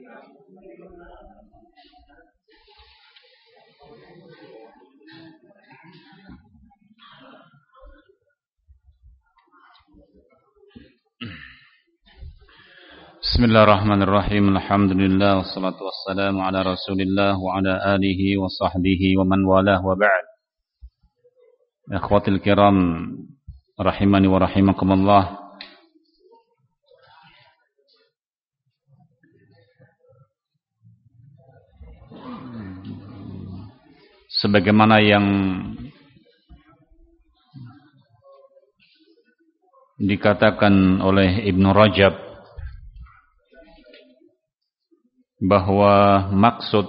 Bismillahirrahmanirrahim. Alhamdulillah wassalatu wassalamu ala Rasulillah wa ala alihi wa sahbihi wa man walah wa ba'd. Ikhwatil kiram rahimani wa rahimakumullah. Sebagaimana yang dikatakan oleh Ibnu Rajab bahwa maksud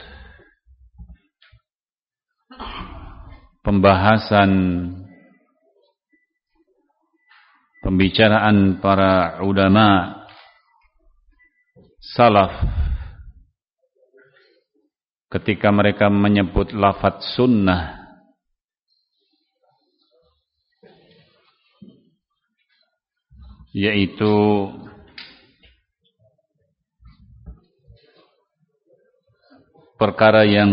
pembahasan pembicaraan para ulama salaf ketika mereka menyebut lafaz sunnah yaitu perkara yang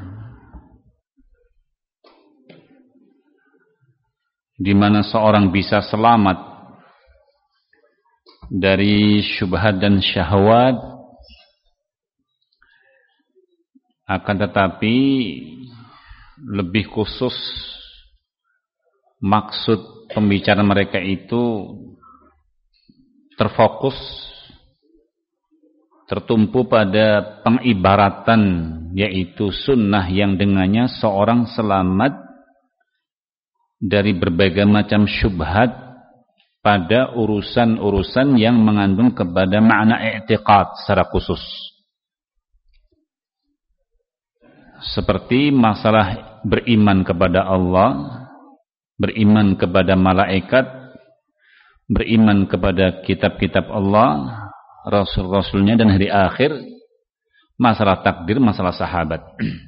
di mana seorang bisa selamat dari syubhat dan syahwat, akan tetapi lebih khusus maksud pembicaraan mereka itu terfokus, tertumpu pada pengibaratan yaitu sunnah yang dengannya seorang selamat dari berbagai macam syubhat pada urusan-urusan yang mengandung kepada makna i'tiqad secara khusus. Seperti masalah beriman kepada Allah, beriman kepada malaikat, beriman kepada kitab-kitab Allah, Rasul-Rasulnya dan hari akhir, masalah takdir, masalah sahabat.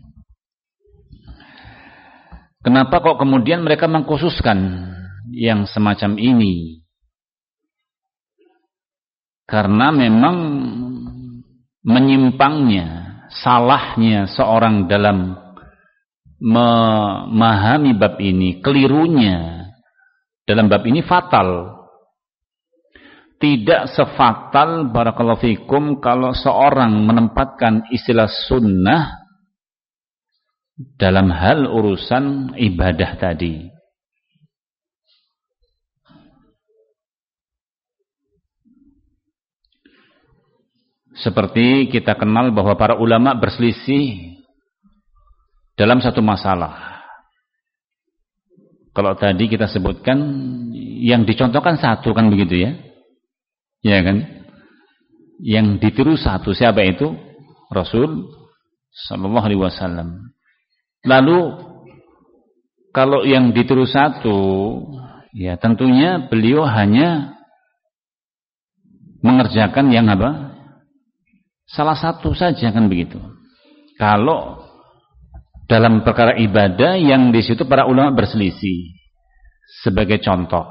Kenapa kok kemudian mereka mengkhususkan yang semacam ini? Karena memang menyimpangnya, salahnya seorang dalam memahami bab ini, kelirunya dalam bab ini fatal. Tidak sefatal barakallahu fikum kalau seorang menempatkan istilah sunnah dalam hal urusan ibadah tadi. Seperti kita kenal bahwa para ulama berselisih dalam satu masalah. Kalau tadi kita sebutkan yang dicontohkan satu, kan begitu ya? Ya kan? Yang ditiru satu, siapa itu? Rasul sallallahu alaihi wasallam. Lalu kalau yang ditiru satu, ya tentunya beliau hanya mengerjakan yang apa? Salah satu saja, kan begitu. Kalau dalam perkara ibadah yang di situ para ulama berselisih. Sebagai contoh,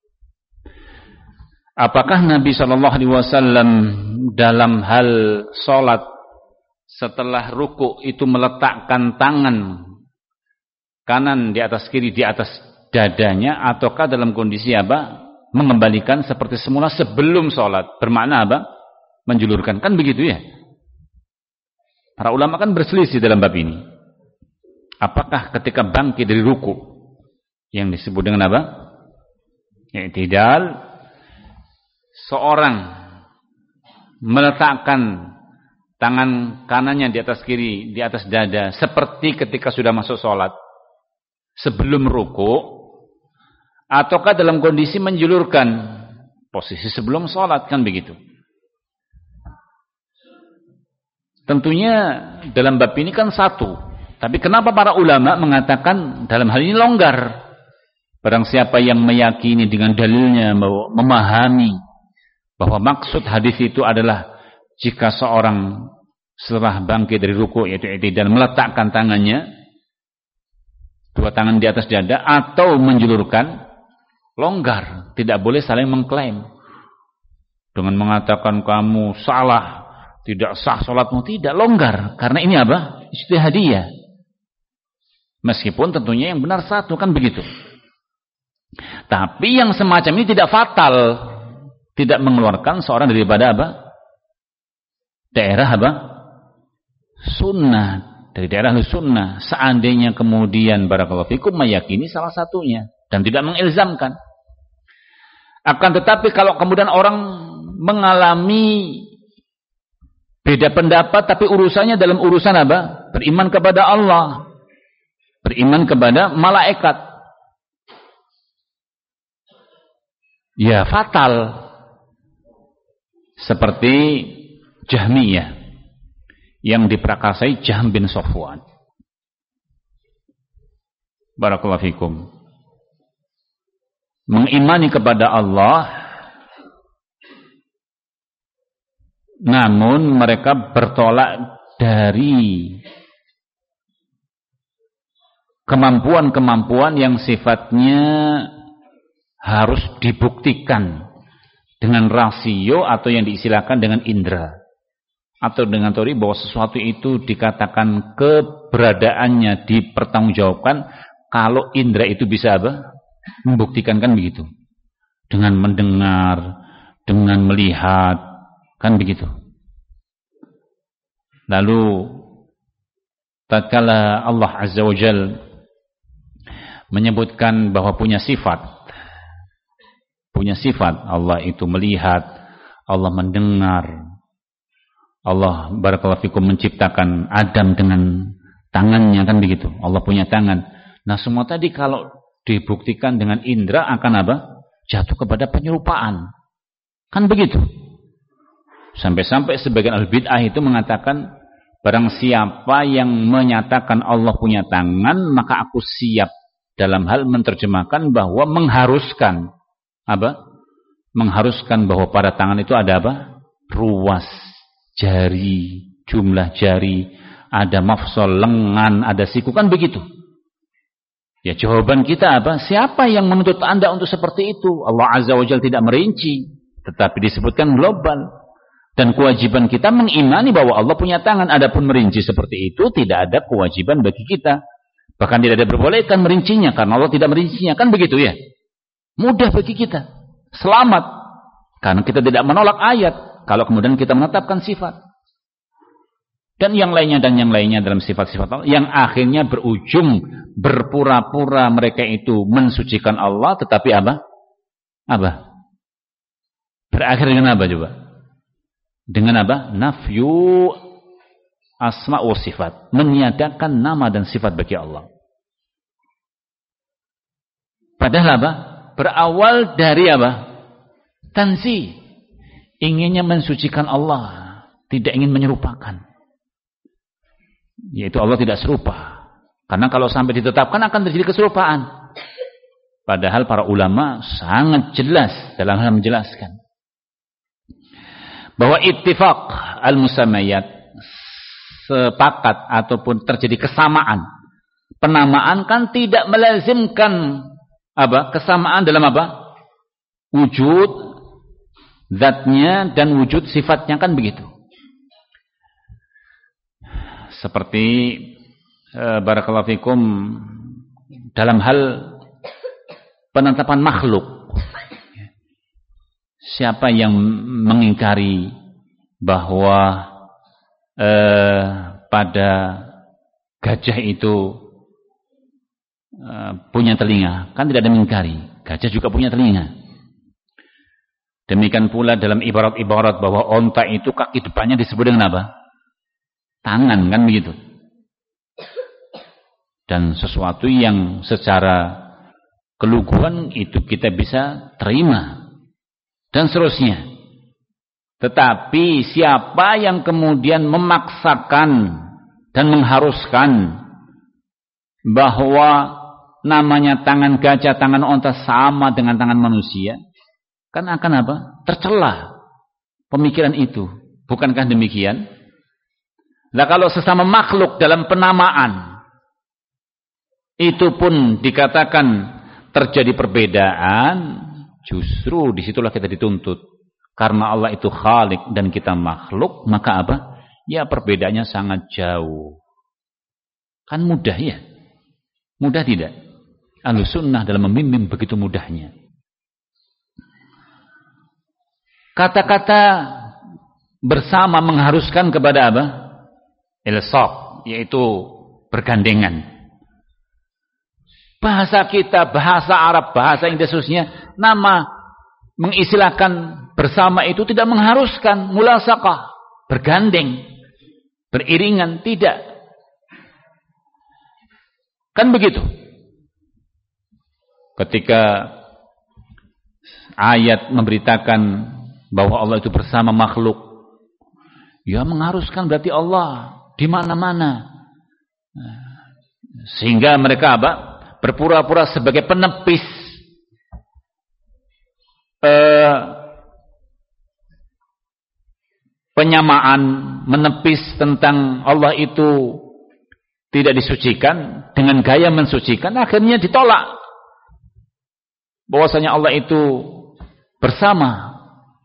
apakah Nabi Shallallahu Alaihi Wasallam dalam hal sholat setelah ruku itu meletakkan tangan kanan di atas kiri di atas dadanya, ataukah dalam kondisi apa? Mengembalikan seperti semula sebelum sholat? Bermakna apa? Menjulurkan, kan begitu ya? Para ulama kan berselisih dalam bab ini. Apakah ketika bangkit dari ruku yang disebut dengan apa? I'tidal, seorang meletakkan tangan kanannya di atas kiri, di atas dada, seperti ketika sudah masuk sholat, sebelum ruku, ataukah dalam kondisi menjulurkan posisi sebelum sholat, kan begitu. Tentunya dalam bab ini kan satu, tapi kenapa para ulama mengatakan dalam hal ini longgar? Barang siapa yang meyakini dengan dalilnya, memahami bahwa maksud hadis itu adalah jika seorang setelah bangkit dari ruku yaitu i'tidal meletakkan tangannya, dua tangan di atas dada atau menjulurkan, longgar, tidak boleh saling mengklaim dengan mengatakan kamu salah, tidak sah sholatmu, tidak, longgar. Karena ini apa? Ijtihadiyah. Meskipun tentunya yang benar satu, kan begitu. Tapi yang semacam ini tidak fatal, tidak mengeluarkan seorang daripada apa? Daerah apa? Sunnah, dari daerah sunnah. Seandainya kemudian barakallahu fikum meyakini salah satunya dan tidak mengilzamkan. Akan tetapi kalau kemudian orang mengalami beda pendapat tapi urusannya dalam urusan apa? Beriman kepada Allah, beriman kepada malaikat, ya fatal. Seperti Jahmiyah yang diprakarsai Jahm bin Safwan. Barakallahu fikum. Mengimani kepada Allah, namun mereka bertolak dari kemampuan-kemampuan yang sifatnya harus dibuktikan dengan rasio atau yang diistilahkan dengan indera, atau dengan teori bahwa sesuatu itu dikatakan keberadaannya dipertanggungjawabkan kalau indera itu bisa apa? Membuktikan, kan begitu. Dengan mendengar, dengan melihat, kan begitu. Lalu tatkala Allah Azza wa Jalla menyebutkan bahwa punya sifat Allah itu melihat, Allah mendengar, Allah barakallahu fikum menciptakan Adam dengan tangannya, kan begitu. Allah punya tangan. Nah, semua tadi kalau dibuktikan dengan indera akan apa? Jatuh kepada penyerupaan, kan begitu. Sampai-sampai sebagian al-bid'ah itu mengatakan, barang siapa yang menyatakan Allah punya tangan, maka aku siap dalam hal menerjemahkan bahwa mengharuskan apa? Mengharuskan bahwa pada tangan itu ada apa? Ruas jari, jumlah jari, ada mafsal lengan, ada siku, kan begitu. Ya, jawaban kita apa? Siapa yang menuntut Anda untuk seperti itu? Allah Azza wa Jalla tidak merinci, tetapi disebutkan global. Dan kewajiban kita mengimani bahwa Allah punya tangan. Adapun merinci seperti itu tidak ada kewajiban bagi kita. Bahkan tidak ada diperbolehkan merincinya karena Allah tidak merincinya, kan begitu ya? Mudah bagi kita. Selamat. Karena kita tidak menolak ayat kalau kemudian kita menetapkan sifat. Dan yang lainnya dalam sifat-sifat Allah yang akhirnya berujung berpura-pura mereka itu mensucikan Allah, tetapi apa? Berakhir dengan apa coba? Dengan apa? Nafyu asma wa sifat, meniadakan nama dan sifat bagi Allah. Padahal apa? Berawal dari apa? Tanzih, inginnya mensucikan Allah, tidak ingin menyerupakan. Yaitu Allah tidak serupa. Karena kalau sampai ditetapkan akan terjadi keserupaan. Padahal para ulama sangat jelas dalam hal menjelaskan bahwa ittifaq al-musammayat, sepakat ataupun terjadi kesamaan. Penamaan kan tidak melazimkan apa? Kesamaan dalam apa? Wujud zatnya dan wujud sifatnya, kan begitu. Seperti barakallahu fikum dalam hal penetapan makhluk. Siapa yang mengingkari bahwa pada gajah itu punya telinga? Kan tidak ada mengingkari. Gajah juga punya telinga. Demikian pula dalam ibarat-ibarat bahwa onta itu kaki depannya disebut dengan apa? Tangan, kan begitu. Dan sesuatu yang secara keluguan itu kita bisa terima dan seterusnya. Tetapi siapa yang kemudian memaksakan dan mengharuskan bahwa namanya tangan gajah, tangan onta sama dengan tangan manusia, kan akan apa? Tercela pemikiran itu. Bukankah demikian? Nah, kalau sesama makhluk dalam penamaan itu pun dikatakan terjadi perbedaan, justru disitulah kita dituntut Karena Allah itu Khalik dan kita makhluk, maka apa? Ya perbedaannya sangat jauh. Kan mudah ya? Mudah tidak? Ahlussunnah dalam membimbing begitu mudahnya. Kata-kata bersama mengharuskan kepada apa? Ilsaq, yaitu bergandengan. Bahasa kita, bahasa Arab, bahasa Inggris khususnya, nama mengistilahkan bersama itu tidak mengharuskan mulasaqah, bergandeng, beriringan, tidak. Kan begitu. Ketika ayat memberitakan bahwa Allah itu bersama makhluk, ya mengharuskan berarti Allah di mana-mana. Sehingga mereka apa? Berpura-pura sebagai penepis penyamaan, menepis tentang Allah itu tidak disucikan dengan gaya mensucikan, akhirnya ditolak bahwasanya Allah itu bersama.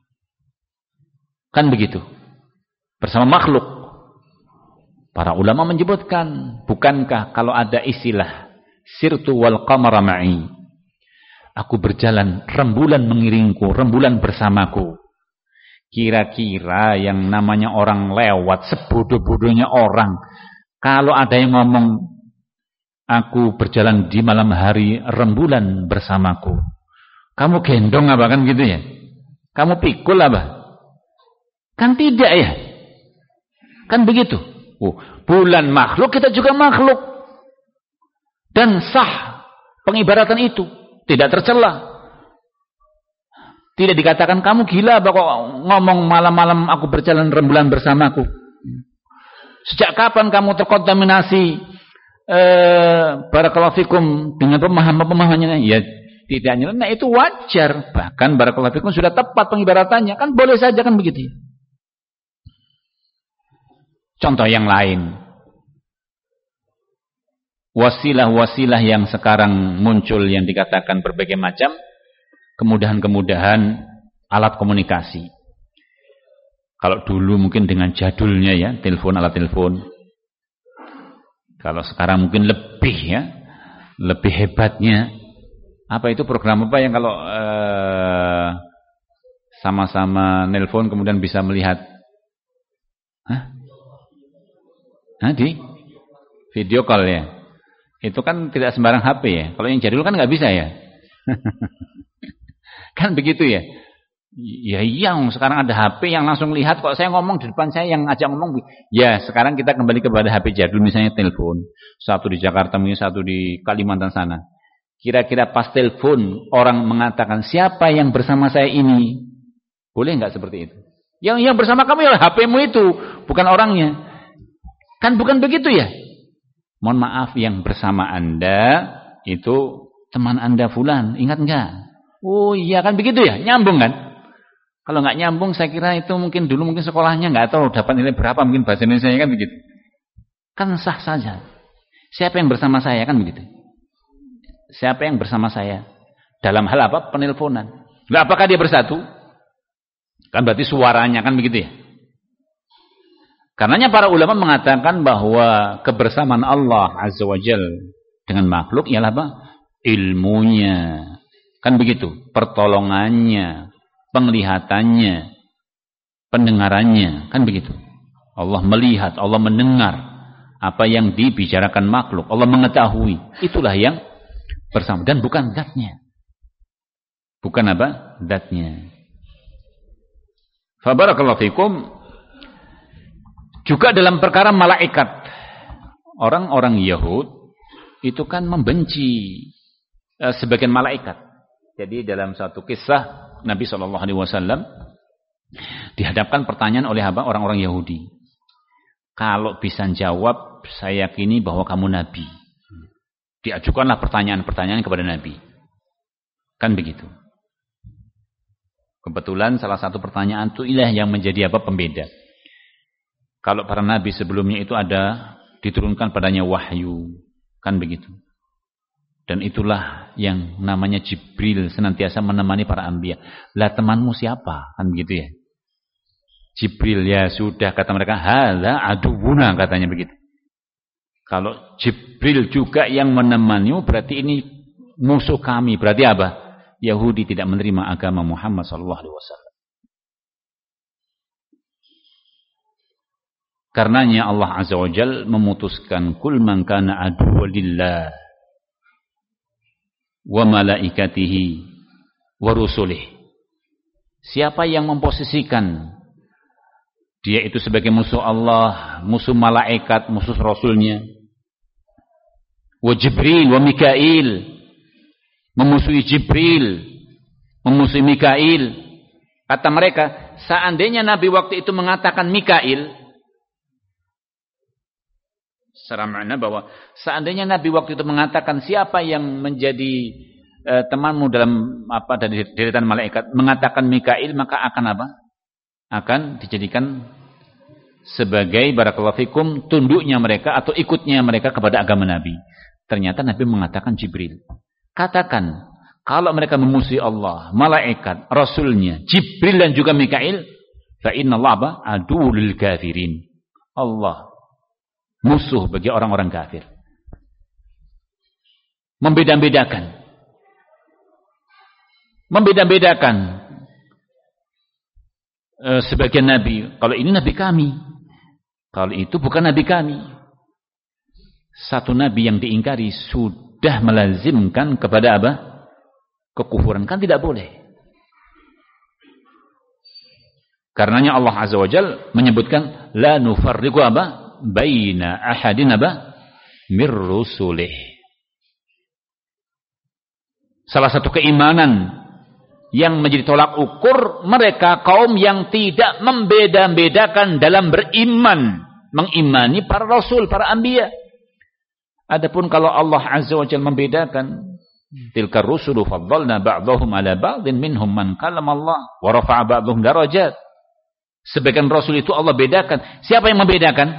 Kan begitu, bersama makhluk. Para ulama menyebutkan, bukankah kalau ada istilah sirtu wal qamara ma'i, aku berjalan, rembulan mengiringku, rembulan bersamaku. Kira-kira yang namanya orang lewat, sebodoh-bodohnya orang, kalau ada yang ngomong aku berjalan di malam hari, rembulan bersamaku, kamu gendong apa? Kan gitu ya? Kamu pikul apa? Kan tidak ya? Kan begitu. Bulan makhluk, kita juga makhluk. Dan sah pengibaratan itu, tidak tercela. Tidak dikatakan kamu gila apa kok ngomong malam-malam aku berjalan rembulan bersamaku. Sejak kapan kamu terkontaminasi barakallahu fikum dengan pemahaman-pemahamannya? Ya tidak nyeleneh, itu wajar. Bahkan barakallahu fikum sudah tepat pengibaratannya, kan boleh saja kan begitu. Contoh yang lain, wasilah-wasilah yang sekarang muncul yang dikatakan berbagai macam kemudahan-kemudahan alat komunikasi. Kalau dulu mungkin dengan jadulnya ya, telepon, alat telepon. Kalau sekarang mungkin lebih ya, lebih hebatnya. Apa itu program apa yang kalau sama-sama nelpon kemudian bisa melihat? Di video call ya. Itu kan tidak sembarang HP ya. Kalau yang jadul kan nggak bisa ya. Kan begitu ya. Ya yang sekarang ada HP yang langsung lihat kok saya ngomong di depan saya yang ajak ngomong. Ya sekarang kita kembali kepada HP jadul, misalnya telepon. Satu di Jakarta, mungkin satu di Kalimantan sana. Kira-kira pas telepon orang mengatakan siapa yang bersama saya ini? Boleh nggak seperti itu? Yang bersama kamu ya HP-mu itu, bukan orangnya. Kan bukan begitu ya? Mohon maaf, yang bersama Anda itu teman Anda fulan, ingat enggak? Oh iya, kan begitu ya? Nyambung kan? Kalau enggak nyambung, saya kira itu mungkin dulu mungkin sekolahnya enggak tahu dapat nilai berapa, mungkin bahasa Indonesia kan begitu. Kan sah saja. Siapa yang bersama saya, kan begitu. Siapa yang bersama saya? Dalam hal apa? Penelponan. Enggak, apakah dia bersatu? Kan berarti suaranya kan begitu ya? Karenanya para ulama mengatakan bahwa kebersamaan Allah Azza wa Jalla dengan makhluk ialah apa? Ilmunya. Kan begitu. Pertolongannya, penglihatannya, pendengarannya. Kan begitu. Allah melihat, Allah mendengar apa yang dibicarakan makhluk. Allah mengetahui. Itulah yang bersama. Dan bukan zatnya. Bukan apa? Zatnya. Fabarakallahu fikum. Juga dalam perkara malaikat, orang-orang Yahud itu kan membenci sebagian malaikat. Jadi dalam satu kisah Nabi SAW dihadapkan pertanyaan oleh orang-orang Yahudi. Kalau bisa jawab, saya yakini bahwa kamu Nabi. Diajukanlah pertanyaan-pertanyaan kepada Nabi. Kan begitu. Kebetulan salah satu pertanyaan itu ilah yang menjadi apa? Pembeda. Kalau para nabi sebelumnya itu ada diturunkan padanya wahyu, kan begitu. Dan itulah yang namanya Jibril senantiasa menemani para anbiya. Lah temanmu siapa? Kan begitu ya. Jibril, ya sudah kata mereka, hadza aduwuna, katanya begitu. Kalau Jibril juga yang menemanimu berarti ini musuh kami. Berarti apa? Yahudi tidak menerima agama Muhammad SAW. Karenanya Allah Azza wa Jal memutuskan kul man kana aduwwan lillah wa malaikatihi wa rusulih. Siapa yang memposisikan dia itu sebagai musuh Allah, musuh malaikat, musuh rasulnya, wa Jibril wa Mikail, memusuhi Jibril, memusuhi Mikail. Kata mereka, seandainya Nabi waktu itu mengatakan Mikail, secara makna bahwa seandainya Nabi waktu itu mengatakan siapa yang menjadi temanmu dalam apa dari deretan malaikat, mengatakan Mikail, maka akan apa? Akan dijadikan sebagai barakallahu fikum tunduknya mereka atau ikutnya mereka kepada agama Nabi. Ternyata Nabi mengatakan Jibril. Katakan, kalau mereka memusuhi Allah, malaikat, rasulnya, Jibril dan juga Mikail, fa innallaha aduwwul lil kafirin. Allah musuh bagi orang-orang kafir. Membeda-bedakan. Sebagian nabi, kalau ini nabi kami, kalau itu bukan nabi kami. Satu nabi yang diingkari sudah melazimkan kepada apa? Kekufuran, kan tidak boleh. Karenanya Allah Azza wa Jal menyebutkan la nufarriqu apa? Baina ahadin apa? Mir rusulih. Salah satu keimanan yang menjadi tolak ukur mereka kaum yang tidak membeda-bedakan dalam beriman, mengimani para rasul, para anbiya. Adapun kalau Allah Azza wa Jalla membedakan, tilka rusulu faddalna ba'dahum ala ba'din minhum man kallama Allah wa rafa'a ba'dahum darajat. Sebagian rasul itu Allah bedakan. Siapa yang membedakan?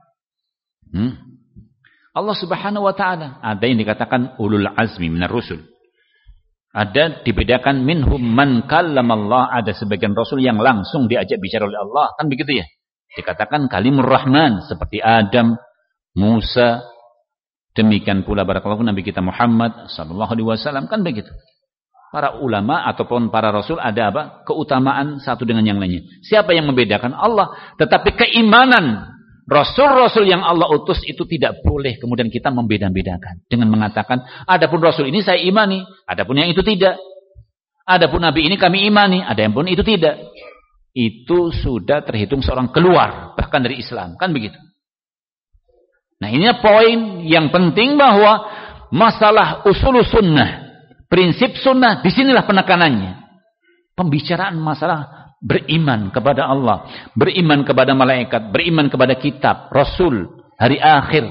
Allah Subhanahu wa taala. Ada yang dikatakan ulul azmi minar rusul. Ada dibedakan minhum man kallamallah, ada sebagian rasul yang langsung diajak bicara oleh Allah, kan begitu ya? Dikatakan kalimur rahman seperti Adam, Musa, demikian pula barakallahu Nabi kita Muhammad sallallahu alaihi wasallam, kan begitu. Para ulama ataupun para rasul ada apa? Keutamaan satu dengan yang lainnya. Siapa yang membedakan? Allah. Tetapi keimanan rasul-rasul yang Allah utus itu tidak boleh kemudian kita membeda-bedakan dengan mengatakan adapun rasul ini saya imani, adapun yang itu tidak. Adapun nabi ini kami imani, ada yang pun itu tidak. Itu sudah terhitung seorang keluar bahkan dari Islam, kan begitu. Nah, ini poin yang penting bahwa masalah usul sunnah, prinsip sunnah, disinilah penekanannya. Pembicaraan masalah beriman kepada Allah, beriman kepada malaikat, beriman kepada kitab, rasul, hari akhir.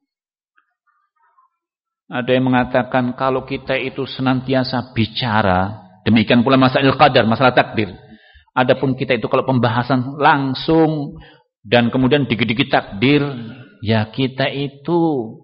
Ada yang mengatakan kalau kita itu senantiasa bicara, demikian pula masalah qadar, masalah takdir. Adapun kita itu kalau pembahasan langsung dan kemudian dikit-dikit takdir, ya kita itu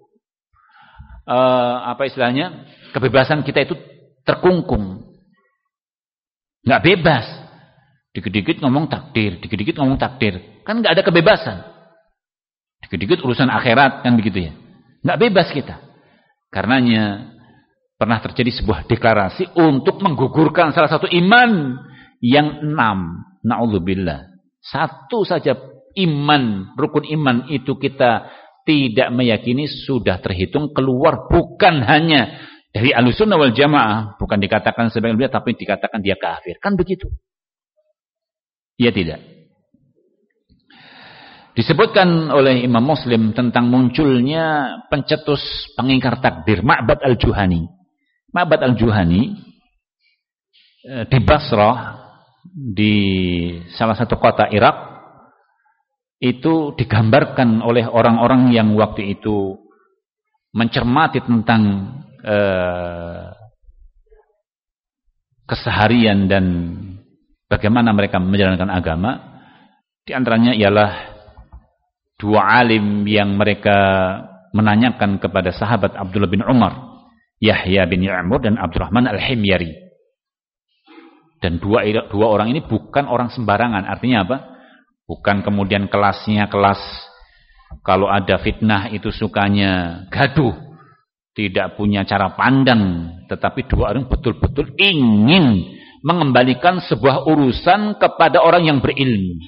apa istilahnya? Kebebasan kita itu terkungkung. Enggak bebas. Dikit-dikit ngomong takdir, dikit-dikit ngomong takdir. Kan enggak ada kebebasan. Dikit-dikit urusan akhirat, kan begitu ya. Enggak bebas kita. Karenanya pernah terjadi sebuah deklarasi untuk menggugurkan salah satu iman yang 6. Na'udzubillah. Satu saja iman, rukun iman itu kita tidak meyakini sudah terhitung keluar, bukan hanya dari Ahlussunnah wal Jamaah, bukan dikatakan sebagai beliau, tapi dikatakan dia kafir. Kan begitu. Ya tidak. Disebutkan oleh Imam Muslim tentang munculnya pencetus pengingkar takdir, Ma'bad al-Juhani. Ma'bad al-Juhani di Basrah, di salah satu kota Irak, itu digambarkan oleh orang-orang yang waktu itu mencermati tentang keseharian dan bagaimana mereka menjalankan agama. Di antaranya ialah dua alim yang mereka menanyakan kepada sahabat Abdullah bin Umar Yahya bin Ya'mur dan Abdurrahman Al-Himyari. Dan dua orang ini bukan orang sembarangan. Artinya apa? Bukan kemudian kelasnya kelas kalau ada fitnah itu sukanya gaduh, tidak punya cara pandang. Tetapi dua orang betul-betul ingin mengembalikan sebuah urusan kepada orang yang berilmu.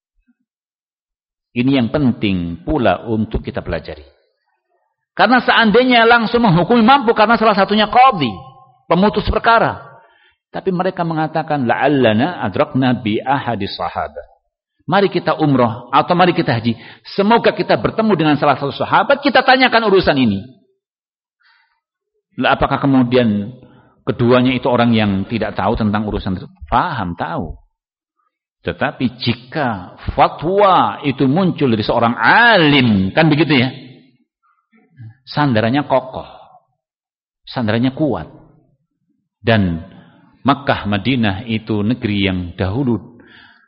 Ini yang penting pula untuk kita pelajari. Karena seandainya langsung menghukumi mampu karena salah satunya qadhi, pemutus perkara. Tapi mereka mengatakan la'allana adrakna bi ahadis sahabat. Mari kita umrah atau mari kita haji. Semoga kita bertemu dengan salah satu sahabat, kita tanyakan urusan ini. Lah apakah kemudian keduanya itu orang yang tidak tahu tentang urusan itu? Paham, tahu. Tetapi jika fatwa itu muncul dari seorang alim, kan begitu ya? Sandarannya kokoh, sandarannya kuat. Dan Makkah, Madinah itu negeri yang dahulu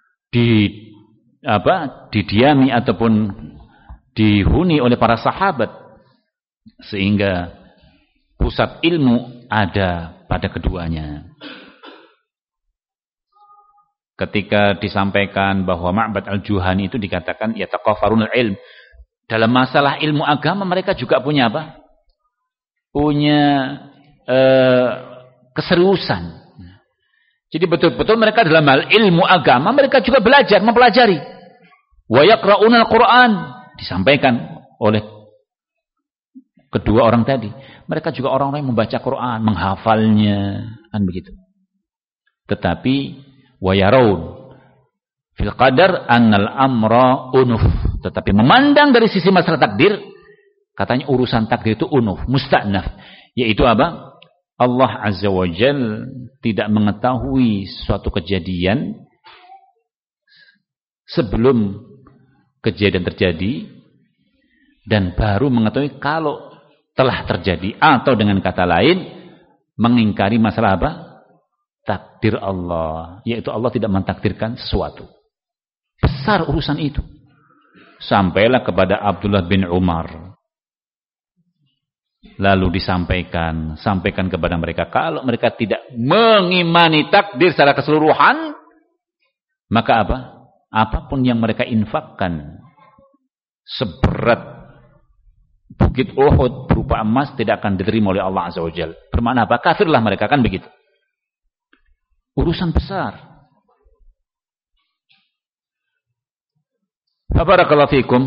didiami ataupun dihuni oleh para sahabat, sehingga pusat ilmu ada pada keduanya. Ketika disampaikan bahwa Ma'bad Al-Juhani itu dikatakan yataqafarunul ilm, dalam masalah ilmu agama mereka juga punya apa? Punya keseriusan. Jadi betul-betul mereka dalam hal ilmu agama mereka juga belajar, mempelajari. Wa yaqra'unal Qur'an, disampaikan oleh kedua orang tadi. Mereka juga orang-orang yang membaca Quran, menghafalnya, kan begitu. Tetapi wa yarawun fil qadar annal amra unuf. Tetapi memandang dari sisi masalah takdir, katanya urusan takdir itu unuf, musta'naf. Yaitu apa? Allah Azza wa Jal tidak mengetahui suatu kejadian sebelum kejadian terjadi, dan baru mengetahui kalau telah terjadi, atau dengan kata lain mengingkari masalah apa? Takdir Allah, yaitu Allah tidak mentakdirkan sesuatu. Besar urusan itu. Sampailah kepada Abdullah bin Umar. Lalu sampaikan kepada mereka, kalau mereka tidak mengimani takdir secara keseluruhan, maka apa? Apapun yang mereka infakkan seberat bukit Uhud berupa emas tidak akan diterima oleh Allah Azza wa Jalla. Bermakna apa? Kafirlah mereka, kan begitu. Urusan besar. Barakallahu fikum.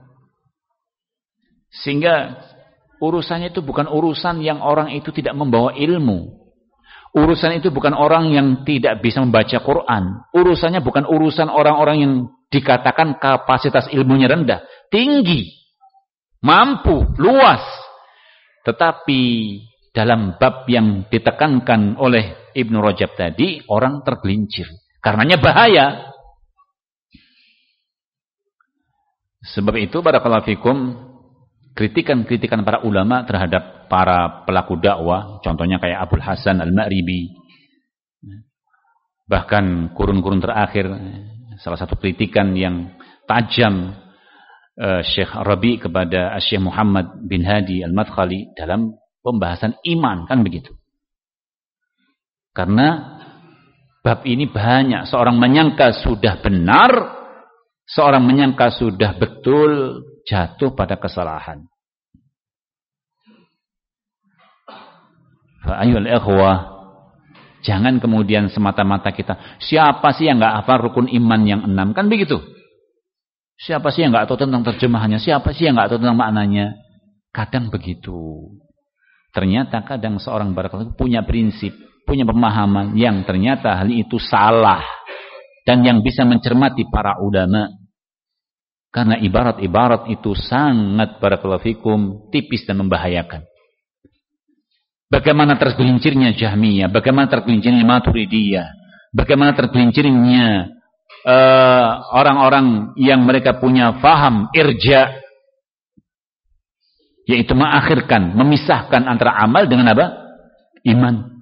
Sehingga urusannya itu bukan urusan yang orang itu tidak membawa ilmu. Urusan itu bukan orang yang tidak bisa membaca Quran. Urusannya bukan urusan orang-orang yang dikatakan kapasitas ilmunya rendah. Tinggi, mampu, luas. Tetapi dalam bab yang ditekankan oleh Ibnu Rajab tadi, orang tergelincir. Karenanya bahaya. Sebab itu barakallahu fikum, kritikan-kritikan para ulama terhadap para pelaku dakwah, contohnya kayak Abul Hasan Al-Ma'ribi, bahkan kurun-kurun terakhir salah satu kritikan yang tajam Syekh Rabi kepada Syekh Muhammad bin Hadi Al-Madkhali dalam pembahasan iman, kan begitu. Karena bab ini banyak seorang menyangka sudah benar, seorang menyangka sudah betul, jatuh pada kesalahan. Fa'ayul ikhwah, jangan kemudian semata-mata kita, siapa sih yang enggak hafal rukun iman yang 6, kan begitu. Siapa sih yang enggak tahu tentang terjemahannya, siapa sih yang enggak tahu tentang maknanya. Kadang begitu. Ternyata kadang seorang barakallahu punya prinsip, punya pemahaman yang ternyata hal itu salah, dan yang bisa mencermati para ulama. Karena ibarat-ibarat itu sangat barakallahu fikum tipis dan membahayakan. Bagaimana tergelincirnya Jahmiyah, bagaimana tergelincirnya Maturidiyah, bagaimana tergelincirnya orang-orang yang mereka punya faham irja, yaitu mengakhirkan, memisahkan antara amal dengan apa? Iman.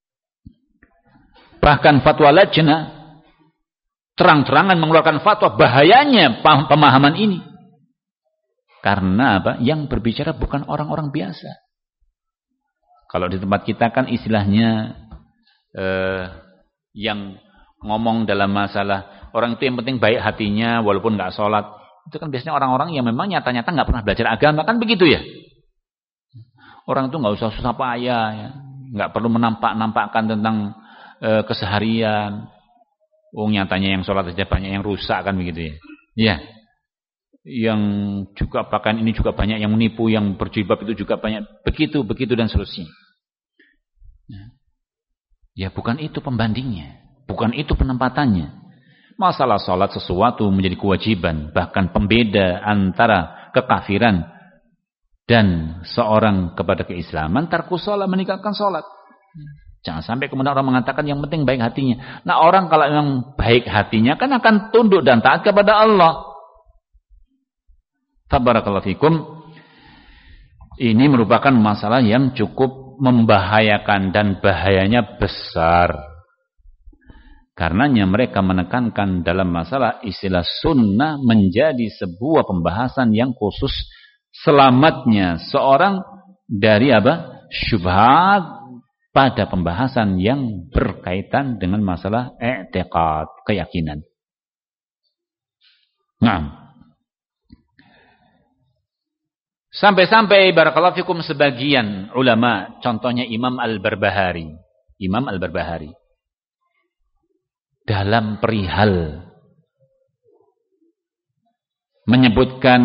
Bahkan fatwa lajna terang-terangan mengeluarkan fatwa bahayanya pemahaman ini. Karena apa? Yang berbicara bukan orang-orang biasa. Kalau di tempat kita kan istilahnya yang ngomong dalam masalah orang itu yang penting baik hatinya walaupun nggak sholat. Itu kan biasanya orang-orang yang memang nyata-nyata nggak pernah belajar agama, kan begitu ya. Orang itu nggak usah susah payah, ya. Nggak perlu menampakkan tentang keseharian. Nyatanya yang sholat saja banyak yang rusak, kan begitu ya. Ya. Yang juga pakaian ini juga banyak yang menipu, yang berjilbab itu juga banyak, begitu dan seterusnya. Ya bukan itu pembandingnya, bukan itu penempatannya. Masalah sholat sesuatu menjadi kewajiban, bahkan pembeda antara kekafiran dan seorang kepada keislaman, tarku sholat, meninggalkan sholat. Jangan sampai kemudian orang mengatakan yang penting baik hatinya. Nah orang kalau memang baik hatinya kan akan tunduk dan taat kepada Allah. Tabarakallahu fikum. Ini merupakan masalah yang cukup membahayakan dan bahayanya besar. Karenanya mereka menekankan dalam masalah istilah sunnah menjadi sebuah pembahasan yang khusus selamatnya seorang dari apa? Syubhat pada pembahasan yang berkaitan dengan masalah i'tiqad, keyakinan. Nah, sampai-sampai barakallahu fikum sebagian ulama, contohnya Imam Al-Barbahari. Imam Al-Barbahari dalam perihal menyebutkan,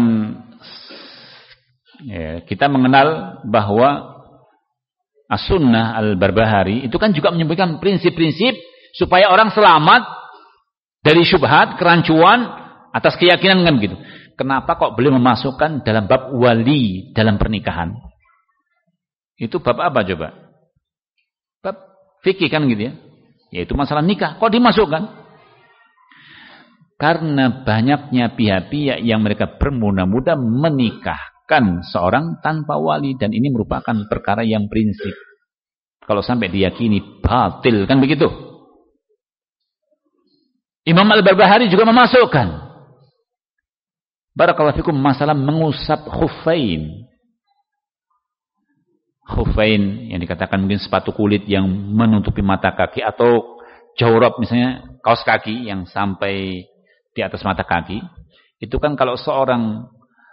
ya, kita mengenal bahwa As-Sunnah Al-Barbahari itu kan juga menyebutkan prinsip-prinsip supaya orang selamat dari syubhat, kerancuan atas keyakinan, kan begitu. Kenapa kok beliau memasukkan dalam bab wali dalam pernikahan? Itu bab apa coba? Bab fikih kan gitu ya. Yaitu masalah nikah. Kok dimasukkan? Karena banyaknya pihak-pihak yang mereka bermudah-mudah menikahkan seorang tanpa wali. Dan ini merupakan perkara yang prinsip. Kalau sampai diyakini batil, kan begitu. Imam Al-Barbahari juga memasukkan barakallahu fikum masalah mengusap khuffain. Khuffain yang dikatakan mungkin sepatu kulit yang menutupi mata kaki, atau jawrab misalnya kaos kaki yang sampai di atas mata kaki. Itu kan kalau seorang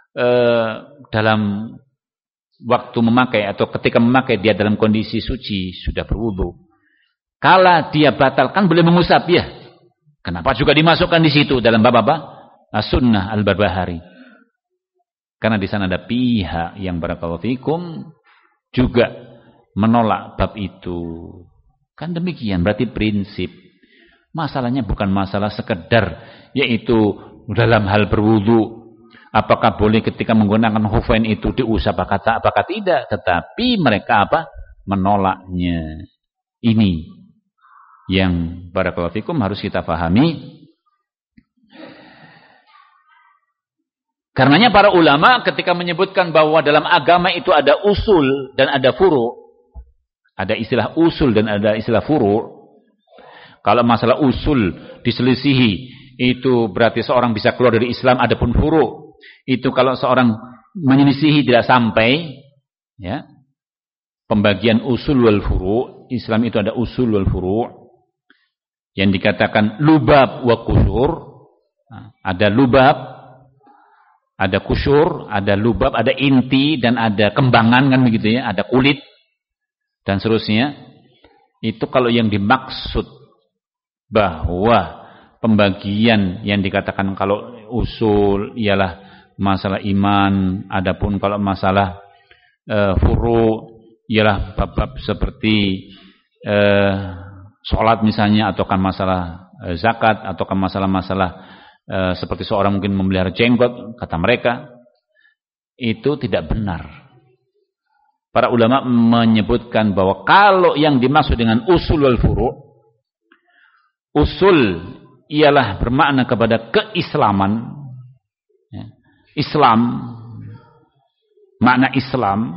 dalam waktu memakai atau ketika memakai dia dalam kondisi suci, sudah berwudu. Kala dia batalkan boleh mengusap ya. Kenapa juga dimasukkan di situ dalam bab apa? As-Sunnah Al-Barbahari. Karena di sana ada pihak yang barakallahu fikum juga menolak bab itu. Kan demikian, berarti prinsip. Masalahnya bukan masalah sekedar, yaitu dalam hal berwudu. Apakah boleh ketika menggunakan khufain itu diusap apakah tidak. Tetapi mereka apa? Menolaknya. Ini yang barakallahu fikum harus kita pahami. Karenanya para ulama ketika menyebutkan bahwa dalam agama itu ada usul dan ada furu'. Ada istilah usul dan ada istilah furu'. Kalau masalah usul diselisihi, itu berarti seorang bisa keluar dari Islam. Adapun furu', itu kalau seorang menyelisihi tidak sampai, ya. Pembagian usul wal furu', Islam itu ada usul wal furu'. Yang dikatakan lubab wa kusur. Ada lubab, ada kusyur, ada lubab, ada inti, dan ada kembangan, kan begitu ya, ada kulit, dan seterusnya. Itu kalau yang dimaksud bahwa pembagian yang dikatakan kalau usul ialah masalah iman, adapun kalau masalah furu ialah bab-bab seperti sholat misalnya, ataukah masalah zakat, ataukah masalah-masalah seperti seorang mungkin memelihara jenggot, kata mereka, itu tidak benar. Para ulama menyebutkan bahwa kalau yang dimaksud dengan usul wal furu', usul ialah bermakna kepada keislaman, ya. Islam, makna Islam,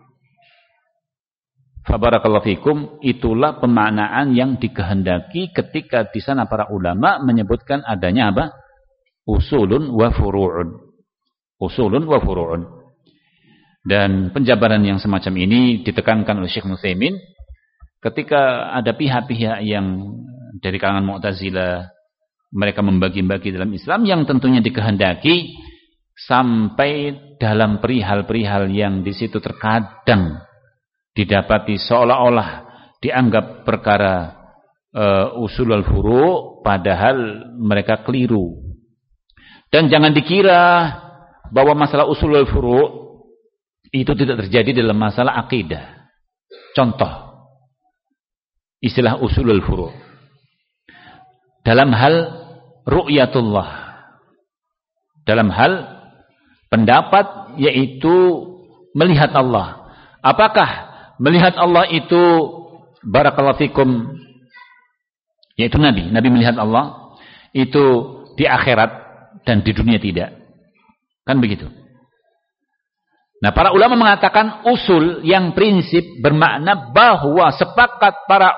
fabarakallahu fikum, itulah pemaknaan yang dikehendaki ketika di sana para ulama menyebutkan adanya apa? Usulun wa furu'un. Usulun wa furu'un. Dan penjabaran yang semacam ini ditekankan oleh Syekh Utsaimin ketika ada pihak-pihak yang dari kalangan Mu'tazilah, mereka membagi-bagi dalam Islam yang tentunya dikehendaki sampai dalam perihal-perihal yang di situ terkadang didapati seolah-olah dianggap perkara usulul furu', padahal mereka keliru. Dan jangan dikira bahwa masalah usulul furu' itu tidak terjadi dalam masalah akidah. Contoh, istilah usulul furu'. Dalam hal ru'yatullah. Dalam hal pendapat yaitu melihat Allah. Apakah melihat Allah itu barakallahu fikum yaitu Nabi melihat Allah itu di akhirat dan di dunia tidak? Kan begitu. Nah, para ulama mengatakan usul yang prinsip bermakna bahwa sepakat para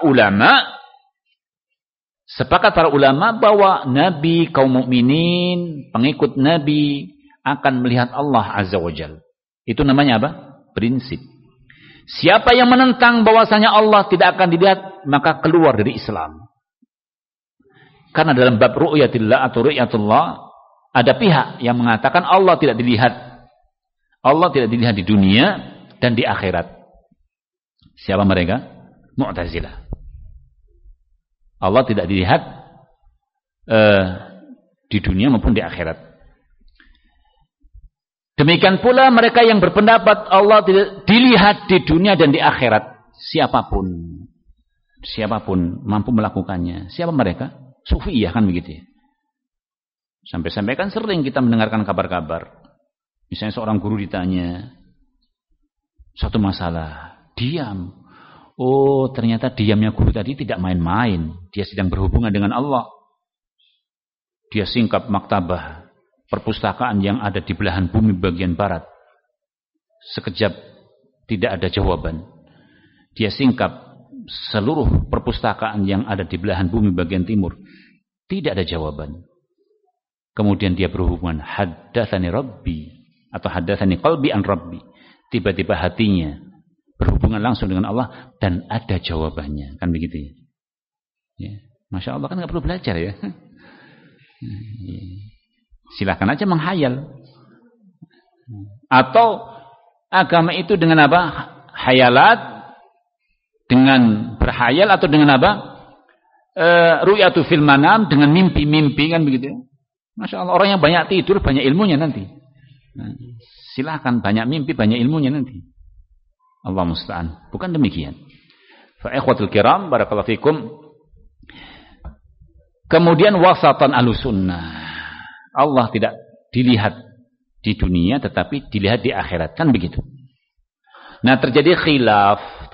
ulama bahwa Nabi, kaum mukminin, pengikut Nabi akan melihat Allah Azza wa Jalla. Itu namanya apa? Prinsip. Siapa yang menentang bahwasanya Allah tidak akan dilihat, maka keluar dari Islam. Karena dalam bab ru'yatillah atau ru'yatullah ada pihak yang mengatakan Allah tidak dilihat. Allah tidak dilihat di dunia dan di akhirat. Siapa mereka? Mu'tazilah. Allah tidak dilihat di dunia maupun di akhirat. Demikian pula mereka yang berpendapat Allah tidak dilihat di dunia dan di akhirat. Siapapun mampu melakukannya. Siapa mereka? Sufiyah, kan begitu ya. Sampai-sampai kan sering kita mendengarkan kabar-kabar. Misalnya seorang guru ditanya satu masalah, diam. Oh, ternyata diamnya guru tadi tidak main-main. Dia sedang berhubungan dengan Allah. Dia singkap maktabah, perpustakaan yang ada di belahan bumi bagian barat. Sekejap tidak ada jawaban. Dia singkap seluruh perpustakaan yang ada di belahan bumi bagian timur. Tidak ada jawaban. Kemudian dia berhubungan, haddatsani Rabbi atau haddatsani qalbi an Rabbi. Tiba-tiba hatinya berhubungan langsung dengan Allah dan ada jawabannya, kan begitu ya. Ya. Masya Allah, kan nggak perlu belajar ya. Silahkan aja menghayal. Atau agama itu dengan apa? Hayalat, dengan berhayal, atau dengan apa? Ru'yatu fil manam, dengan mimpi-mimpi, kan begitu ya. Masya Allah, orang yang banyak tidur banyak ilmunya nanti. Nah, silahkan banyak mimpi banyak ilmunya nanti. Allah musta'an. Bukan demikian. Fa ikhwatul kiram, barakallahu fikum. Kemudian wasatan ahlussunnah. Allah tidak dilihat di dunia tetapi dilihat di akhirat, kan begitu. Nah, terjadi khilaf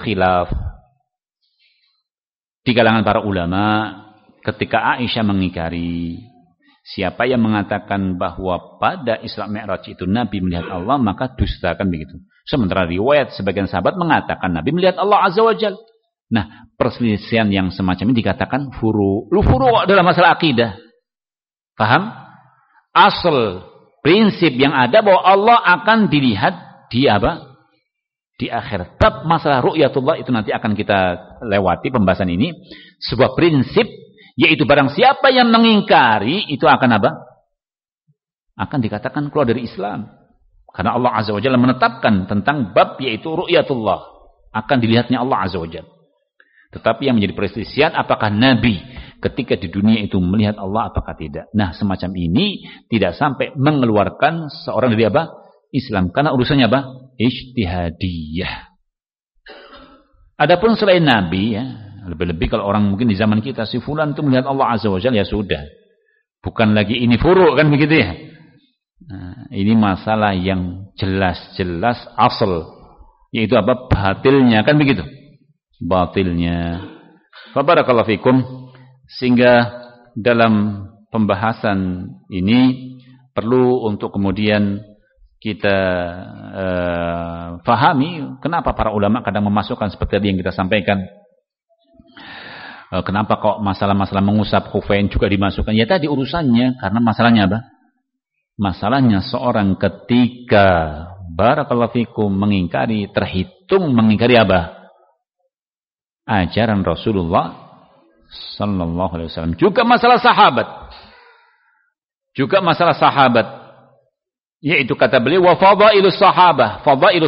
di kalangan para ulama ketika Aisyah mengingkari. Siapa yang mengatakan bahwa pada Isra Mi'raj itu Nabi melihat Allah, maka dusta, kan begitu. Sementara riwayat sebagian sahabat mengatakan Nabi melihat Allah Azza wa Jalla. Nah, perselisihan yang semacam ini dikatakan furu' dalam masalah akidah. Paham? Asal prinsip yang ada bahwa Allah akan dilihat di apa? Di akhirat. Bab masalah ru'yatullah itu nanti akan kita lewati pembahasan ini. Sebuah prinsip, yaitu barang siapa yang mengingkari itu akan apa? Akan dikatakan keluar dari Islam. Karena Allah Azza wa Jalla menetapkan tentang bab yaitu ru'yatullah. Akan dilihatnya Allah Azza wa Jalla. Tetapi yang menjadi perselisihan apakah Nabi ketika di dunia itu melihat Allah apakah tidak. Nah, semacam ini tidak sampai mengeluarkan seorang dari apa? Islam. Karena urusannya apa? Ijtihadiyah. Adapun selain Nabi ya, lebih-lebih kalau orang mungkin di zaman kita, si fulan itu melihat Allah Azza wa Jalla, ya sudah. Bukan lagi ini furu', kan begitu ya. Nah, ini masalah yang jelas-jelas asal. Yaitu apa? Batilnya, kan begitu. Batilnya. Fabarakallahu fikum. Sehingga dalam pembahasan ini perlu untuk kemudian kita fahami kenapa para ulama kadang memasukkan seperti yang kita sampaikan. Kenapa kok masalah-masalah mengusap khufain juga dimasukkan? Ya tadi urusannya, karena masalahnya apa? Masalahnya seorang ketika barakallahu fikum mengingkari, terhitung mengingkari apa? Ajaran Rasulullah sallallahu alaihi wasallam. Juga masalah sahabat. Yaitu kata beliau wa fadailus sahabah,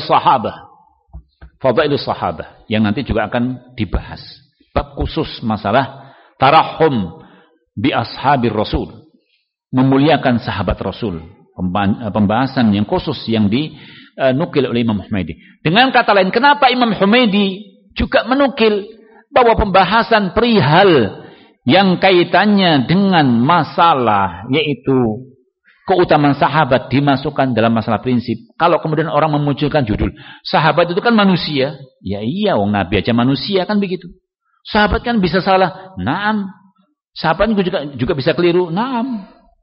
yang nanti juga akan dibahas. Bab khusus masalah tarahum bi ashabir Rasul, memuliakan sahabat Rasul. Pembahasan yang khusus yang dinukil oleh Imam Humaidi. Dengan kata lain, kenapa Imam Humaidi juga menukil bahwa pembahasan perihal yang kaitannya dengan masalah yaitu keutamaan sahabat dimasukkan dalam masalah prinsip. Kalau kemudian orang memunculkan judul sahabat itu kan manusia, ya iya, wong Nabi aja manusia kan begitu. Sahabat kan bisa salah, naam. Sahabat juga bisa keliru, naam.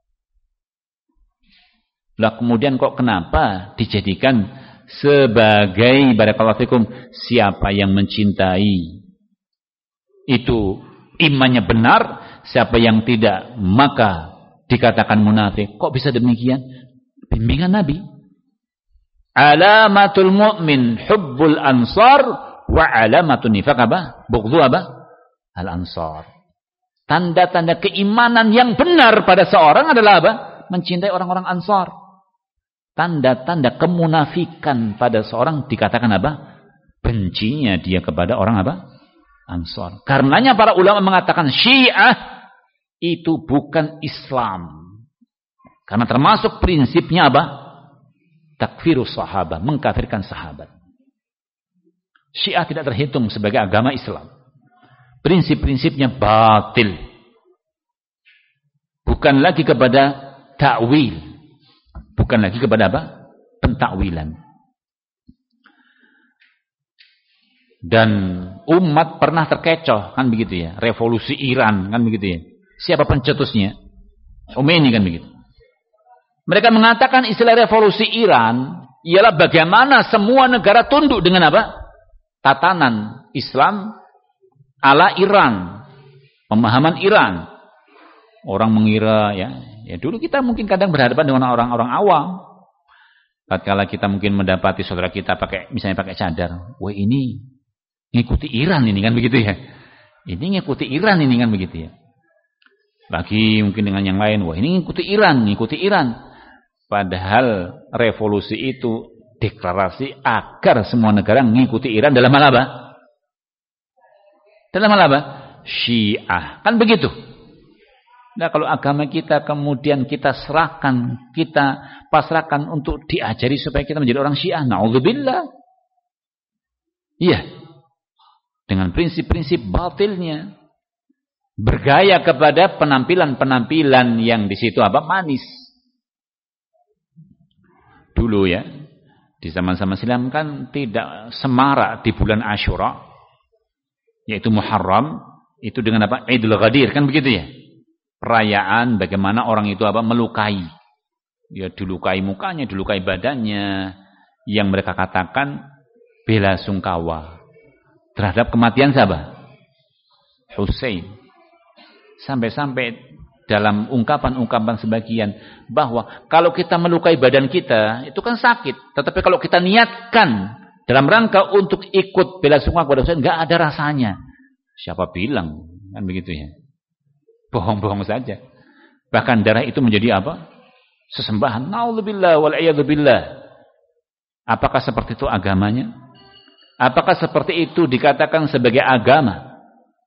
Lah kemudian kok kenapa dijadikan sebagai barakallahu fikum siapa yang mencintai itu imannya benar, siapa yang tidak maka dikatakan munafik. Kok bisa demikian? Bimbingan Nabi. Alamatul mu'min hubbul ansar wa alamatun nifaq apa? Bughdhu apa? Al ansar. Tanda-tanda keimanan yang benar pada seorang adalah apa? Mencintai orang-orang Ansar. Tanda-tanda kemunafikan pada seorang dikatakan apa? Bencinya dia kepada orang apa? Ansar. Karenanya para ulama mengatakan Syiah itu bukan Islam. Karena termasuk prinsipnya apa? Takfirus sahabah, mengkafirkan sahabat. Syiah tidak terhitung sebagai agama Islam. Prinsip-prinsipnya batil. Bukan lagi kepada ta'wil. Bukan lagi kepada apa? Pentakwilan. Dan umat pernah terkecoh, kan begitu ya. Revolusi Iran, kan begitu ya. Siapa pencetusnya? Khomeini, kan begitu. Mereka mengatakan istilah revolusi Iran ialah bagaimana semua negara tunduk dengan apa? Tatanan Islam ala Iran. Pemahaman Iran. Orang mengira ya dulu kita mungkin kadang berhadapan dengan orang-orang awam. Tatkala kita mungkin mendapati saudara kita misalnya pakai cadar, wah ini ngikuti Iran ini, kan begitu ya. Ini ngikuti Iran ini, kan begitu ya. Lagi mungkin dengan yang lain, wah ini ngikuti Iran. Padahal revolusi itu deklarasi agar semua negara mengikuti Iran dalam hal apa? Dalam hal apa? Syiah. Kan begitu. Nah, kalau agama kita kemudian kita serahkan, kita pasrahkan untuk diajari supaya kita menjadi orang Syiah, na'udzubillah. Iya. Dengan prinsip-prinsip batilnya. Bergaya kepada penampilan-penampilan yang di situ apa? Manis. Dulu ya, di zaman-zaman Islam kan tidak semarak di bulan Asyura, yaitu Muharram, itu dengan apa? Idul Ghadir, kan begitu ya? Perayaan bagaimana orang itu apa? Melukai. Ya, dilukai mukanya, dilukai badannya, yang mereka katakan bela sungkawa terhadap kematian siapa? Husain. Sampai-sampai dalam ungkapan-ungkapan sebagian bahwa kalau kita melukai badan kita itu kan sakit, tetapi kalau kita niatkan dalam rangka untuk ikut bela sungkawa kepada Husain enggak ada rasanya. Siapa bilang? Kan begitu ya. Bohong-bohong saja. Bahkan darah itu menjadi apa? Sesembahan. Na'udzubillah wal iyadzubillah. Apakah seperti itu agamanya? Apakah seperti itu dikatakan sebagai agama?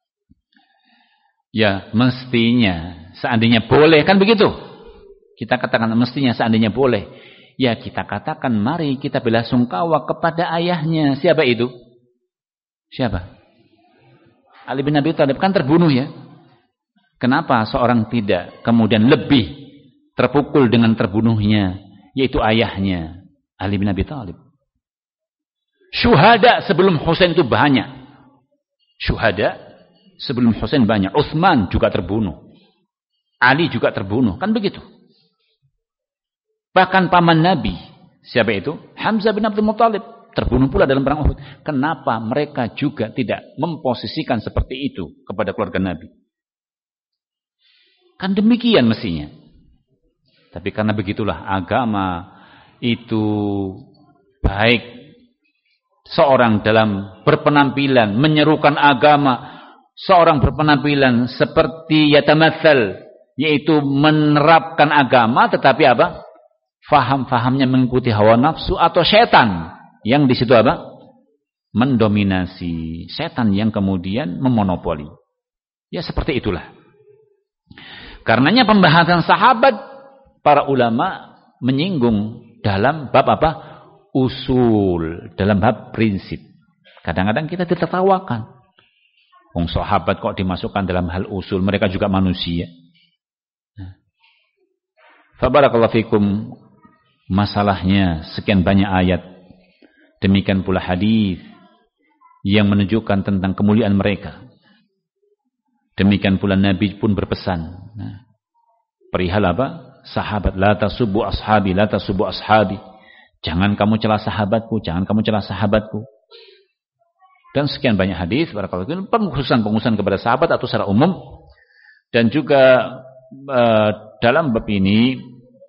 Ya, mestinya seandainya boleh, kan begitu? Kita katakan mestinya seandainya boleh. Ya, kita katakan mari kita bela sungkawa kepada ayahnya. Siapa itu? Siapa? Ali bin Abi Thalib, kan terbunuh ya. Kenapa seorang tidak kemudian lebih terpukul dengan terbunuhnya, yaitu ayahnya, Ali bin Abi Thalib. Syuhada sebelum Husain itu banyak. Syuhada sebelum Husain banyak. Utsman juga terbunuh. Ali juga terbunuh, kan begitu. Bahkan paman Nabi, siapa itu? Hamzah bin Abdul Muthalib, terbunuh pula dalam perang Uhud. Kenapa mereka juga tidak memposisikan seperti itu kepada keluarga Nabi? Kan demikian mestinya. Tapi karena begitulah agama itu baik seorang dalam berpenampilan menyerukan agama, seorang berpenampilan seperti yatamatsal, yaitu menerapkan agama, tetapi apa? Faham-fahamnya mengikuti hawa nafsu atau setan yang di situ apa? Mendominasi, setan yang kemudian memonopoli. Ya seperti itulah. Karenanya pembahasan sahabat, para ulama menyinggung dalam bab apa? Usul, dalam bab prinsip. Kadang-kadang kita ditertawakan. Wong sahabat kok dimasukkan dalam hal usul, mereka juga manusia. Fa barakallahu fikum, masalahnya sekian banyak ayat, demikian pula hadis yang menunjukkan tentang kemuliaan mereka. Demikian pula Nabi pun berpesan. Perihal apa? Sahabat, la tasubbu ashabi, la tasubbu ashabi. Jangan kamu celah sahabatku, jangan kamu celah sahabatku. Dan sekian banyak hadis, pengkhususan kepada sahabat atau secara umum. Dan juga dalam bab ini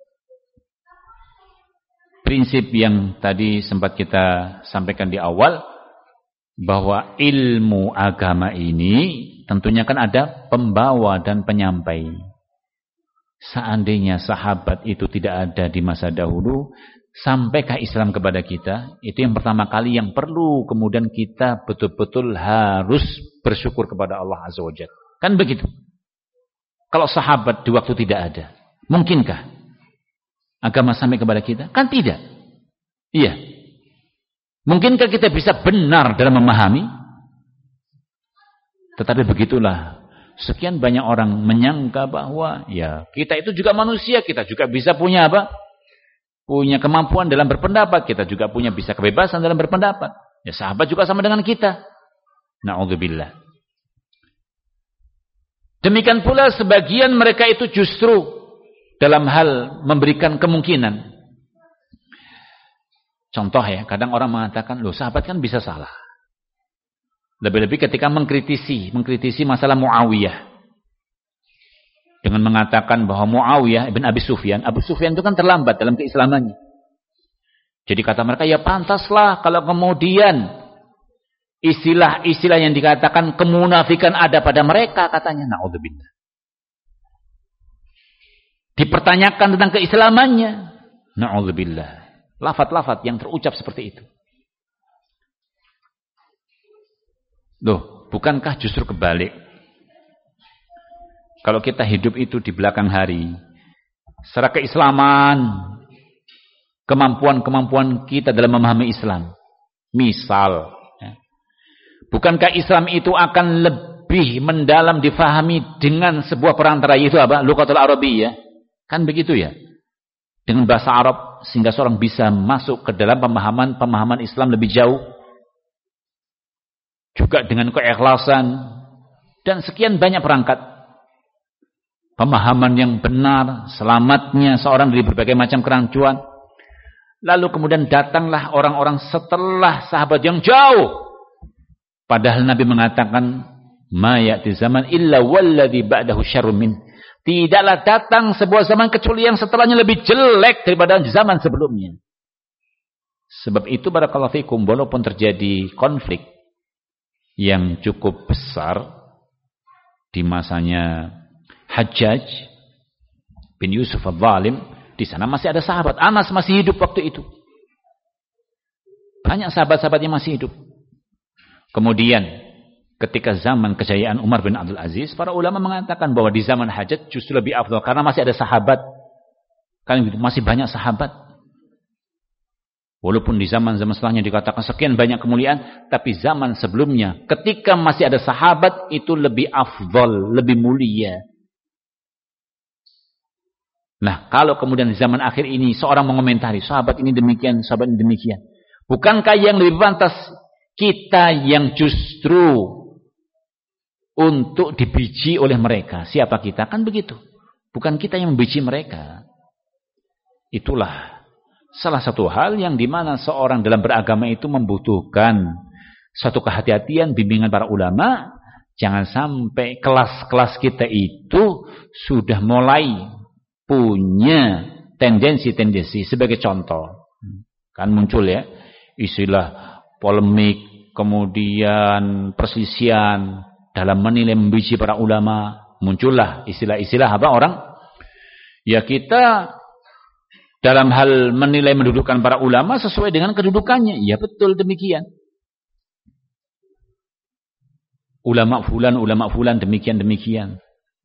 prinsip yang tadi sempat kita sampaikan di awal, bahwa ilmu agama ini tentunya kan ada pembawa dan penyampai. Seandainya sahabat itu tidak ada di masa dahulu, sampaikah Islam kepada kita? Itu yang pertama kali yang perlu kemudian kita betul-betul harus bersyukur kepada Allah Azza wa Jalla. Kan begitu. Kalau sahabat di waktu tidak ada, mungkinkah agama sampai kepada kita? Kan tidak. Iya. Mungkinkah kita bisa benar dalam memahami? Tetapi begitulah, sekian banyak orang menyangka bahwa ya kita itu juga manusia, kita juga bisa punya apa? Punya kemampuan dalam berpendapat, kita juga punya bisa kebebasan dalam berpendapat. Ya sahabat juga sama dengan kita. Na'udzubillah. Demikian pula sebagian mereka itu justru dalam hal memberikan kemungkinan. Contoh ya, kadang orang mengatakan, loh sahabat kan bisa salah. Lebih-lebih ketika mengkritisi masalah Muawiyah. Dengan mengatakan bahwa Muawiyah ibn Abi Sufyan itu kan terlambat dalam keislamannya. Jadi kata mereka, ya pantaslah kalau kemudian istilah-istilah yang dikatakan kemunafikan ada pada mereka, katanya. Na'udzubillah. Dipertanyakan tentang keislamannya. Na'udzubillah. Lafaz-lafaz yang terucap seperti itu. Loh, bukankah justru kebalik? Kalau kita hidup itu di belakang hari, secara keislaman, kemampuan-kemampuan kita dalam memahami Islam. Misal, bukankah Islam itu akan lebih mendalam difahami dengan sebuah perantara, yaitu apa? Lughatul Arabiyyah. Kan begitu ya? Dengan bahasa Arab, sehingga seorang bisa masuk ke dalam pemahaman Islam lebih jauh. Juga dengan keikhlasan dan sekian banyak perangkat. Pemahaman yang benar, selamatnya seorang dari berbagai macam kerancuan. Lalu kemudian datanglah orang-orang setelah sahabat yang jauh. Padahal Nabi mengatakan, ma ya'ti zaman illa walladhi ba'dahu syarrun min. Tidaklah datang sebuah zaman kecuali yang setelahnya lebih jelek daripada zaman sebelumnya. Sebab itu barakallahu fikum, walaupun terjadi konflik yang cukup besar di masanya Hajjaj bin Yusuf al-Zalim, di sana masih ada sahabat. Anas masih hidup waktu itu. Banyak sahabat-sahabat yang masih hidup. Kemudian ketika zaman kejayaan Umar bin Abdul Aziz, para ulama mengatakan bahwa di zaman Hajjaj justru lebih afdal karena masih ada sahabat. Kan masih banyak sahabat. Walaupun di zaman-zaman setelahnya dikatakan sekian banyak kemuliaan, tapi zaman sebelumnya ketika masih ada sahabat itu lebih afdal, lebih mulia. Nah, kalau kemudian di zaman akhir ini seorang mengomentari sahabat ini demikian, sahabat ini demikian. Bukankah yang lebih pantas kita yang justru untuk dibiji oleh mereka? Siapa kita? Kan begitu. Bukan kita yang membiji mereka. Itulah salah satu hal yang dimana seorang dalam beragama itu membutuhkan satu kehati-hatian, bimbingan para ulama. Jangan sampai kelas-kelas kita itu sudah mulai punya tendensi-tendensi. Sebagai contoh, kan muncul ya, istilah polemik, kemudian perselisihan dalam menilai membiji para ulama, muncullah istilah-istilah apa orang? Ya kita dalam hal menilai mendudukan para ulama sesuai dengan kedudukannya. Ya betul demikian. Ulama fulan demikian.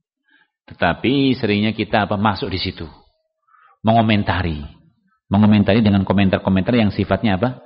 Tetapi seringnya kita masuk di situ. Mengomentari dengan komentar-komentar yang sifatnya apa?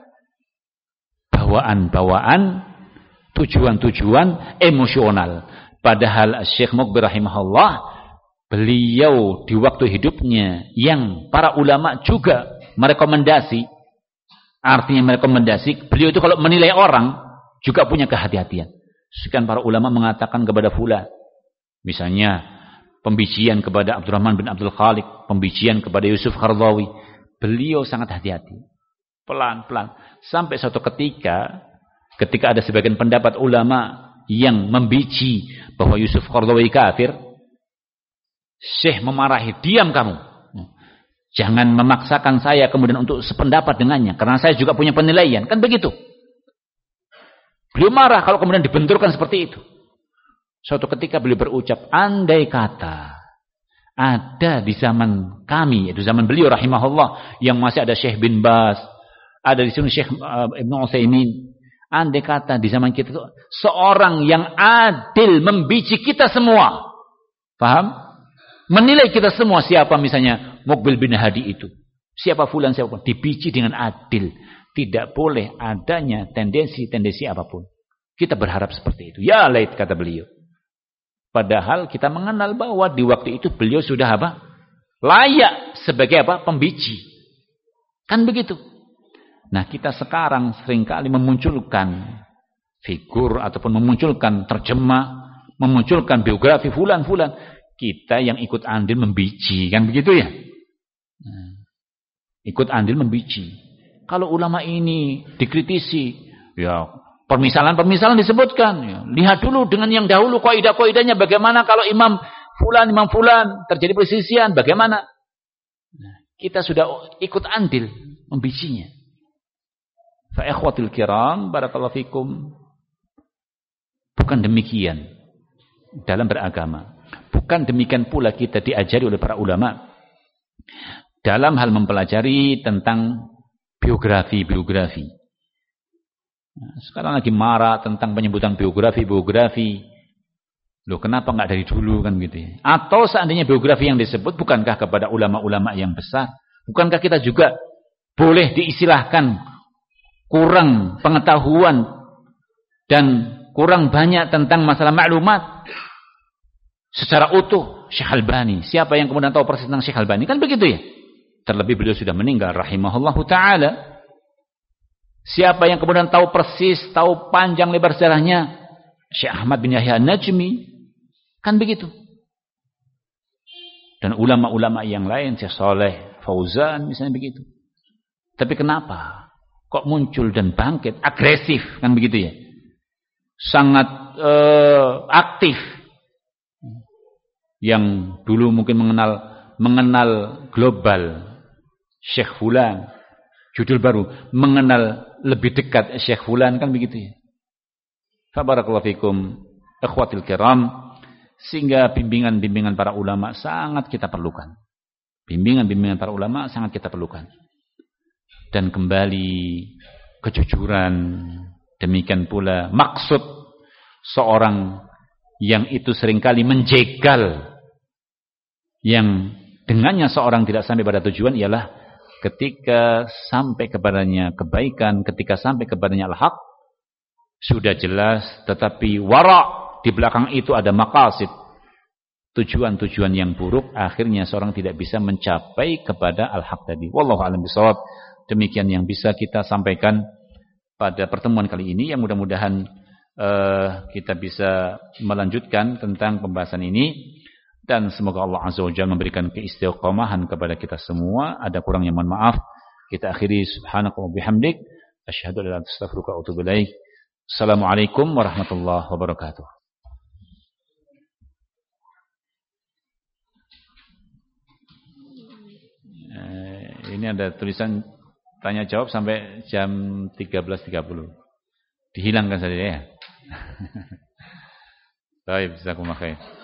Bawaan-bawaan, tujuan-tujuan emosional. Padahal Syekh Muqbil rahimahullah, beliau di waktu hidupnya yang para ulama juga merekomendasi, artinya merekomendasi, beliau itu kalau menilai orang juga punya kehati-hatian. Sekian para ulama mengatakan kepada fulan, misalnya pembijian kepada Abdurrahman bin Abdul Khaliq, pembijian kepada Yusuf Qaradawi, beliau sangat hati-hati, pelan-pelan, sampai suatu ketika ada sebagian pendapat ulama yang membiji bahwa Yusuf Qaradawi kafir, Syekh memarahi, diam kamu, jangan memaksakan saya kemudian untuk sependapat dengannya, karena saya juga punya penilaian, kan begitu. Beliau marah kalau kemudian dibenturkan seperti itu. Suatu ketika beliau berucap, andai kata ada di zaman kami, yaitu zaman beliau rahimahullah, yang masih ada Syekh bin Baz, ada di sini Syekh Ibnu Utsaimin, andai kata di zaman kita itu seorang yang adil membiji kita semua, paham? Menilai kita semua, siapa misalnya Muqbil bin Hadi itu, siapa fulan, siapa pun, dibiji dengan adil. Tidak boleh adanya tendensi apapun. Kita berharap seperti itu. Ya lait, kata beliau. Padahal kita mengenal bahwa di waktu itu beliau sudah apa? Layak sebagai apa? Pembiji. Kan begitu. Nah, kita sekarang seringkali memunculkan figur ataupun memunculkan terjemah, memunculkan biografi fulan-fulan. Kita yang ikut andil membiji, kan begitu ya? Nah, ikut andil membiji. Kalau ulama ini dikritisi, ya permisalan disebutkan. Ya. Lihat dulu dengan yang dahulu kaidah-kaidahnya bagaimana, kalau imam fulan terjadi perselisihan bagaimana. Nah, kita sudah ikut andil membijinya. Fa ikhwatil kiram, barakallahu fikum. Bukan demikian dalam beragama. Bukan demikian pula kita diajari oleh para ulama dalam hal mempelajari tentang biografi. Nah, sekarang lagi marah tentang penyebutan biografi. Loh, kenapa enggak dari dulu, kan gitu ya? Atau seandainya biografi yang disebut bukankah kepada ulama-ulama yang besar? Bukankah kita juga boleh diistilahkan kurang pengetahuan dan kurang banyak tentang masalah maklumat secara utuh? Syekh Albani, siapa yang kemudian tahu persis tentang Syekh Albani? Kan begitu ya? Terlebih beliau sudah meninggal rahimahullahu ta'ala. Siapa yang kemudian tahu persis, tahu panjang lebar sejarahnya? Syekh Ahmad bin Yahya An-Najmi. Kan begitu. Dan ulama-ulama yang lain, Syekh Saleh Fauzan misalnya begitu. Tapi kenapa kok muncul dan bangkit agresif, kan begitu ya? Sangat aktif. Yang dulu mungkin mengenal global Syekh Fulan, judul baru mengenal lebih dekat Syekh Fulan, kan begitu ya. Fa barakallahu fikum ikhwatil kiram, sehingga bimbingan para ulama sangat kita perlukan. Bimbingan para ulama sangat kita perlukan. Dan kembali kejujuran, demikian pula maksud seorang yang itu seringkali menjegal, yang dengannya seorang tidak sampai pada tujuan, ialah ketika sampai kepadanya kebaikan, ketika sampai kepadanya al-haq, sudah jelas, tetapi wara' di belakang itu ada maqasid, tujuan-tujuan yang buruk, akhirnya seorang tidak bisa mencapai kepada al-haq tadi. Wallahu a'lam bishawab. Demikian yang bisa kita sampaikan pada pertemuan kali ini, yang mudah-mudahan kita bisa melanjutkan tentang pembahasan ini. Dan semoga Allah Azza wa Jalla memberikan keistiqomahan kepada kita semua. Ada kurangnya mohon maaf. Kita akhiri subhanaka wa bihamdik, asyhadu an la ilaha illa anta astaghfiruka wa atubu ilaik. Assalamualaikum warahmatullahi wabarakatuh. Ini ada tulisan tanya jawab sampai jam 13.30. Dihilangkan saja ya. Baik, jazakumullah khair.